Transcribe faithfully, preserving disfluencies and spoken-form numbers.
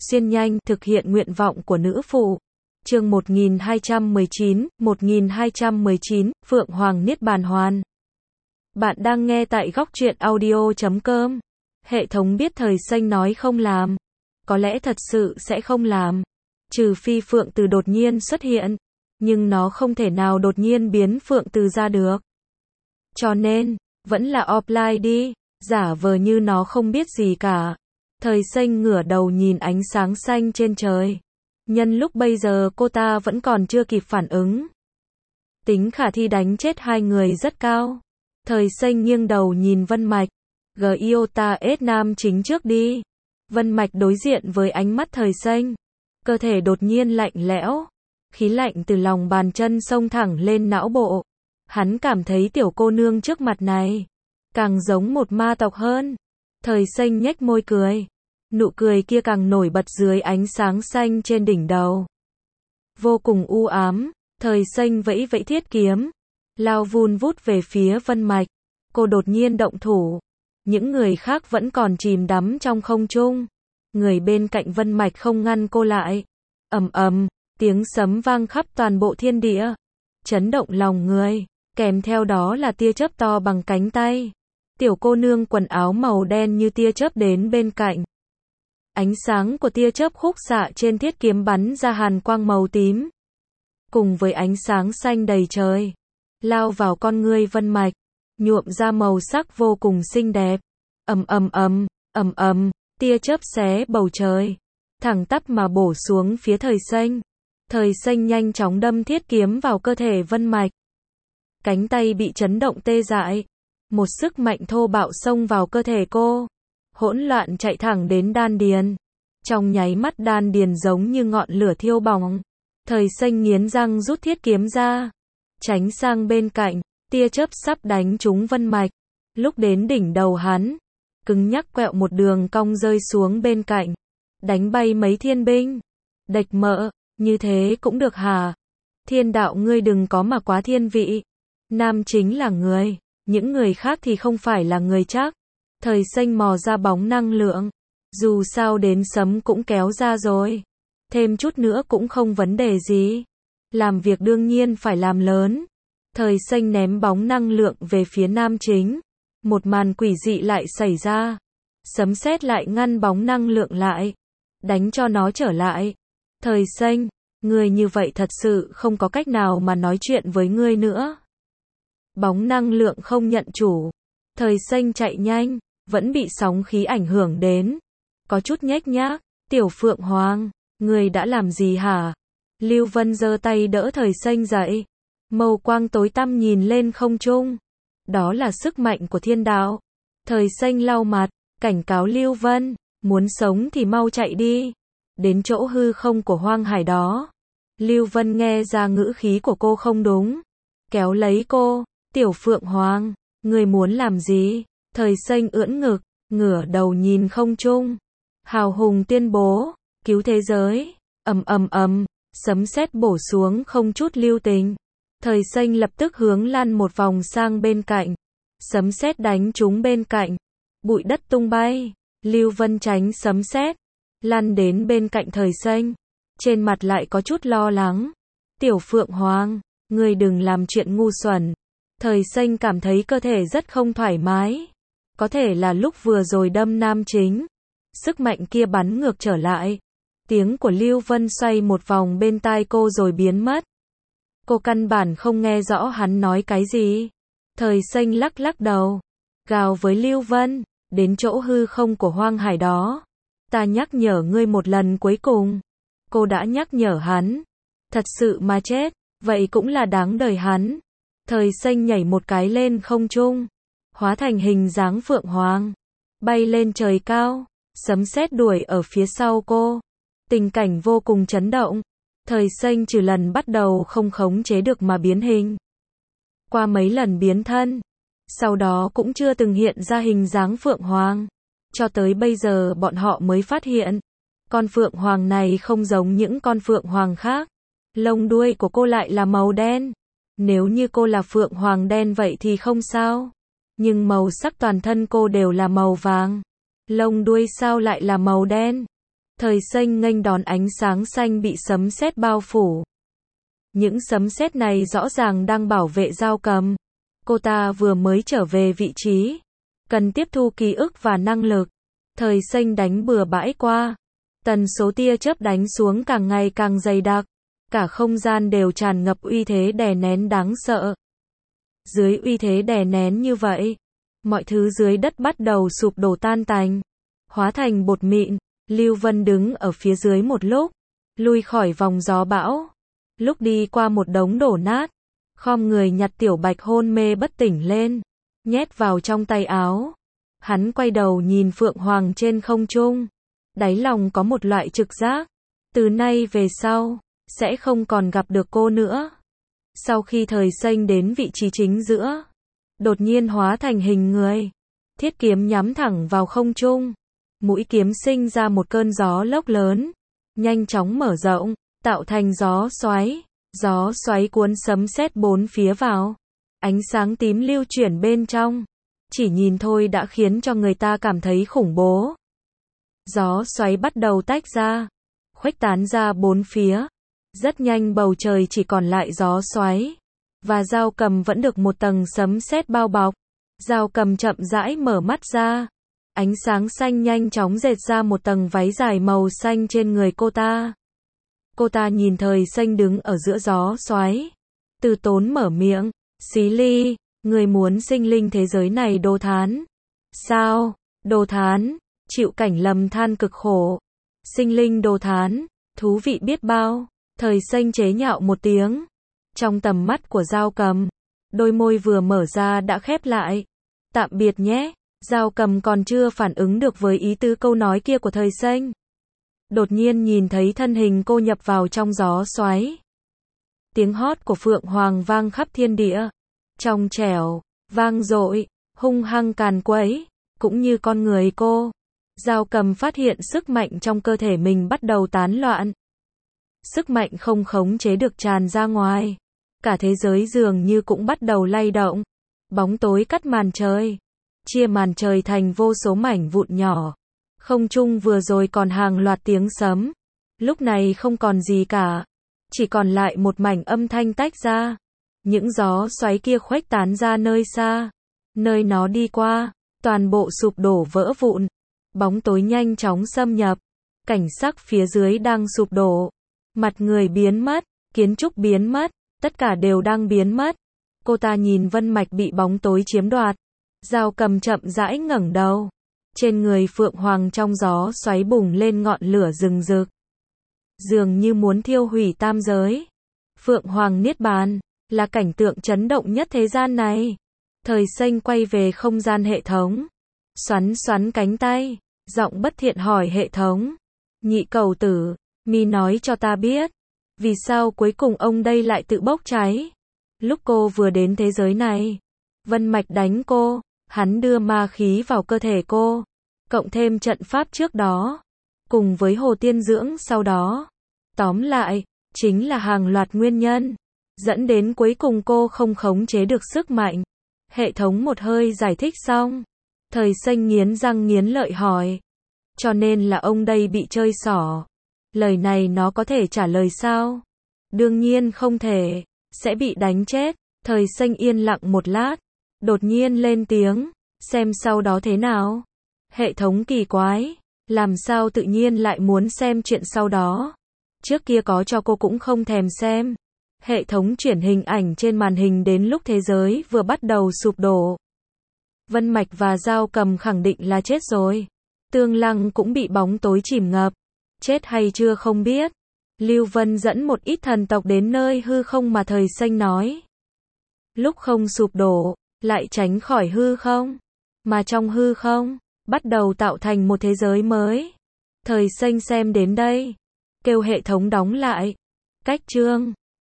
xuyên nhanh, thực hiện nguyện vọng của nữ phụ. Chương một nghìn hai trăm mười chín, một nghìn hai trăm mười chín, Phượng Hoàng Niết Bàn Hoàn. Bạn đang nghe tại góc truyện audio chấm com. Hệ thống biết thời xanh nói không làm. Có lẽ thật sự sẽ không làm. Trừ phi Phượng Từ đột nhiên xuất hiện. Nhưng nó không thể nào đột nhiên biến Phượng Từ ra được. Cho nên, vẫn là offline đi, giả vờ như nó không biết gì cả. Thời xanh ngửa đầu nhìn ánh sáng xanh trên trời. Nhân lúc bây giờ cô ta vẫn còn chưa kịp phản ứng. Tính khả thi đánh chết hai người rất cao. Thời xanh nghiêng đầu nhìn Vân Mạch. Giota S nam chính trước đi. Vân Mạch đối diện với ánh mắt thời xanh. Cơ thể đột nhiên lạnh lẽo. Khí lạnh từ lòng bàn chân xông thẳng lên não bộ. Hắn cảm thấy tiểu cô nương trước mặt này càng giống một ma tộc hơn. Thời xanh nhếch môi cười. Nụ cười kia càng nổi bật dưới ánh sáng xanh trên đỉnh đầu. Vô cùng u ám, thời xanh vẫy vẫy thiết kiếm, lao vun vút về phía Vân Mạch. Cô đột nhiên động thủ. Những người khác vẫn còn chìm đắm trong không trung. Người bên cạnh Vân Mạch không ngăn cô lại. Ầm ầm, tiếng sấm vang khắp toàn bộ thiên địa, chấn động lòng người, kèm theo đó là tia chớp to bằng cánh tay. Tiểu cô nương quần áo màu đen như tia chớp đến bên cạnh. Ánh sáng của tia chớp khúc xạ trên thiết kiếm bắn ra hàn quang màu tím. Cùng với ánh sáng xanh đầy trời, lao vào con ngươi Vân Mạch, nhuộm ra màu sắc vô cùng xinh đẹp. Ầm ầm ầm, ầm ầm, tia chớp xé bầu trời, thẳng tắp mà bổ xuống phía thời xanh. Thời xanh nhanh chóng đâm thiết kiếm vào cơ thể Vân Mạch. Cánh tay bị chấn động tê dại. Một sức mạnh thô bạo xông vào cơ thể cô. Hỗn loạn chạy thẳng đến đan điền. Trong nháy mắt đan điền giống như ngọn lửa thiêu bỏng. Thời xanh nghiến răng rút thiết kiếm ra. Tránh sang bên cạnh, tia chớp sắp đánh trúng Vân Mạch. Lúc đến đỉnh đầu hắn, cứng nhắc quẹo một đường cong rơi xuống bên cạnh. Đánh bay mấy thiên binh. Địch mợ, như thế cũng được hả? Thiên đạo ngươi đừng có mà quá thiên vị. Nam chính là người, những người khác thì không phải là người chắc. Thời xanh mò ra bóng năng lượng. Dù sao đến sấm cũng kéo ra rồi. Thêm chút nữa cũng không vấn đề gì. Làm việc đương nhiên phải làm lớn. Thời xanh ném bóng năng lượng về phía nam chính. Một màn quỷ dị lại xảy ra. Sấm sét lại ngăn bóng năng lượng lại. Đánh cho nó trở lại. Thời xanh, ngươi như vậy thật sự không có cách nào mà nói chuyện với ngươi nữa. Bóng năng lượng không nhận chủ. Thời xanh chạy nhanh, vẫn bị sóng khí ảnh hưởng đến. Có chút nhếch nhác. Tiểu Phượng Hoàng, ngươi đã làm gì hả? Lưu Vân giơ tay đỡ thời xanh dậy. Màu quang tối tăm nhìn lên không trung. Đó là sức mạnh của thiên đạo. Thời xanh lau mặt, cảnh cáo Lưu Vân, muốn sống thì mau chạy đi. Đến chỗ hư không của hoang hải đó. Lưu Vân nghe ra ngữ khí của cô không đúng. Kéo lấy cô. Tiểu Phượng Hoàng, ngươi muốn làm gì? Thời xanh ưỡn ngực, ngửa đầu nhìn không trung. Hào hùng tuyên bố, cứu thế giới. Ầm ầm ầm, sấm sét bổ xuống không chút lưu tình. Thời xanh lập tức hướng lăn một vòng sang bên cạnh. Sấm sét đánh trúng bên cạnh. Bụi đất tung bay. Lưu Vân tránh sấm sét, lăn đến bên cạnh thời xanh. Trên mặt lại có chút lo lắng. Tiểu Phượng Hoàng, ngươi đừng làm chuyện ngu xuẩn. Thời xanh cảm thấy cơ thể rất không thoải mái. Có thể là lúc vừa rồi đâm nam chính. Sức mạnh kia bắn ngược trở lại. Tiếng của Lưu Vân xoay một vòng bên tai cô rồi biến mất. Cô căn bản không nghe rõ hắn nói cái gì. Thời xanh lắc lắc đầu. Gào với Lưu Vân, đến chỗ hư không của hoang hải đó. Ta nhắc nhở ngươi một lần cuối cùng. Cô đã nhắc nhở hắn. Thật sự mà chết, vậy cũng là đáng đời hắn. Thời xanh nhảy một cái lên không trung. Hóa thành hình dáng Phượng Hoàng. Bay lên trời cao. Sấm sét đuổi ở phía sau cô. Tình cảnh vô cùng chấn động. Thời xanh trừ lần bắt đầu không khống chế được mà biến hình. Qua mấy lần biến thân. Sau đó cũng chưa từng hiện ra hình dáng Phượng Hoàng. Cho tới bây giờ bọn họ mới phát hiện. Con Phượng Hoàng này không giống những con Phượng Hoàng khác. Lông đuôi của cô lại là màu đen. Nếu như cô là Phượng Hoàng đen vậy thì không sao. Nhưng màu sắc toàn thân cô đều là màu vàng. Lông đuôi sao lại là màu đen? Thời xanh nghênh đón ánh sáng xanh bị sấm sét bao phủ. Những sấm sét này rõ ràng đang bảo vệ Dao Cầm. Cô ta vừa mới trở về vị trí, cần tiếp thu ký ức và năng lực. Thời xanh đánh bừa bãi qua. Tần số tia chớp đánh xuống càng ngày càng dày đặc. Cả không gian đều tràn ngập uy thế đè nén đáng sợ. Dưới uy thế đè nén như vậy, mọi thứ dưới đất bắt đầu sụp đổ tan tành, hóa thành bột mịn. Lưu Vân đứng ở phía dưới một lúc, lui khỏi vòng gió bão. Lúc đi qua một đống đổ nát, khom người nhặt Tiểu Bạch hôn mê bất tỉnh lên, nhét vào trong tay áo. Hắn quay đầu nhìn Phượng Hoàng trên không trung, đáy lòng có một loại trực giác, từ nay về sau, sẽ không còn gặp được cô nữa. Sau khi thời xanh đến vị trí chính giữa, đột nhiên hóa thành hình người, thiết kiếm nhắm thẳng vào không trung. Mũi kiếm sinh ra một cơn gió lốc lớn, nhanh chóng mở rộng, tạo thành gió xoáy. Gió xoáy cuốn sấm sét bốn phía vào. Ánh sáng tím lưu chuyển bên trong. Chỉ nhìn thôi đã khiến cho người ta cảm thấy khủng bố. Gió xoáy bắt đầu tách ra, khuếch tán ra bốn phía. Rất nhanh bầu trời chỉ còn lại gió xoáy. Và Dao Cầm vẫn được một tầng sấm sét bao bọc. Dao Cầm chậm rãi mở mắt ra. Ánh sáng xanh nhanh chóng dệt ra một tầng váy dài màu xanh trên người cô ta. Cô ta nhìn thời xanh đứng ở giữa gió xoáy. Từ tốn mở miệng. Xí Ly, người muốn sinh linh thế giới này Đồ Thán. Sao? Đồ Thán, chịu cảnh lầm than cực khổ. Sinh linh Đồ Thán, thú vị biết bao. Thời xanh chế nhạo một tiếng. Trong tầm mắt của Dao Cầm, đôi môi vừa mở ra đã khép lại. Tạm biệt nhé. Dao Cầm còn chưa phản ứng được với ý tứ câu nói kia của thời xanh. Đột nhiên nhìn thấy thân hình cô nhập vào trong gió xoáy. Tiếng hót của Phượng Hoàng vang khắp thiên địa. Trong trẻo, vang dội, hung hăng càn quấy, cũng như con người cô. Dao Cầm phát hiện sức mạnh trong cơ thể mình bắt đầu tán loạn. Sức mạnh không khống chế được tràn ra ngoài. Cả thế giới dường như cũng bắt đầu lay động. Bóng tối cắt màn trời. Chia màn trời thành vô số mảnh vụn nhỏ. Không trung vừa rồi còn hàng loạt tiếng sấm. Lúc này không còn gì cả. Chỉ còn lại một mảnh âm thanh tách ra. Những gió xoáy kia khuếch tán ra nơi xa. Nơi nó đi qua, toàn bộ sụp đổ vỡ vụn. Bóng tối nhanh chóng xâm nhập. Cảnh sắc phía dưới đang sụp đổ. Mặt người biến mất, kiến trúc biến mất, tất cả đều đang biến mất. Cô ta nhìn Vân Mạch bị bóng tối chiếm đoạt. Dao Cầm chậm rãi ngẩng đầu. Trên người Phượng Hoàng trong gió xoáy bùng lên ngọn lửa rừng rực. Dường như muốn thiêu hủy tam giới. Phượng Hoàng Niết Bàn, là cảnh tượng chấn động nhất thế gian này. Thời xanh quay về không gian hệ thống. Xoắn xoắn cánh tay, giọng bất thiện hỏi hệ thống. Nhị cầu tử, mi nói cho ta biết. Vì sao cuối cùng ông đây lại tự bốc cháy? Lúc cô vừa đến thế giới này, Vân Mạch đánh cô. Hắn đưa ma khí vào cơ thể cô, cộng thêm trận pháp trước đó, cùng với hồ tiên dưỡng sau đó. Tóm lại, chính là hàng loạt nguyên nhân, dẫn đến cuối cùng cô không khống chế được sức mạnh. Hệ thống một hơi giải thích xong. Thời xanh nghiến răng nghiến lợi hỏi. Cho nên là ông đây bị chơi xỏ. Lời này nó có thể trả lời sao? Đương nhiên không thể, sẽ bị đánh chết. Thời xanh yên lặng một lát. Đột nhiên lên tiếng, xem sau đó thế nào. Hệ thống kỳ quái, làm sao tự nhiên lại muốn xem chuyện sau đó. Trước kia có cho cô cũng không thèm xem. Hệ thống chuyển hình ảnh trên màn hình đến lúc thế giới vừa bắt đầu sụp đổ. Vân Mạch và Dao Cầm khẳng định là chết rồi. Tương Lăng cũng bị bóng tối chìm ngập. Chết hay chưa không biết. Lưu Vân dẫn một ít thần tộc đến nơi hư không mà thời xanh nói. Lúc không sụp đổ, lại tránh khỏi hư không. Mà trong hư không, bắt đầu tạo thành một thế giới mới. Thời xanh xem đến đây. Kêu hệ thống đóng lại. Cách chương.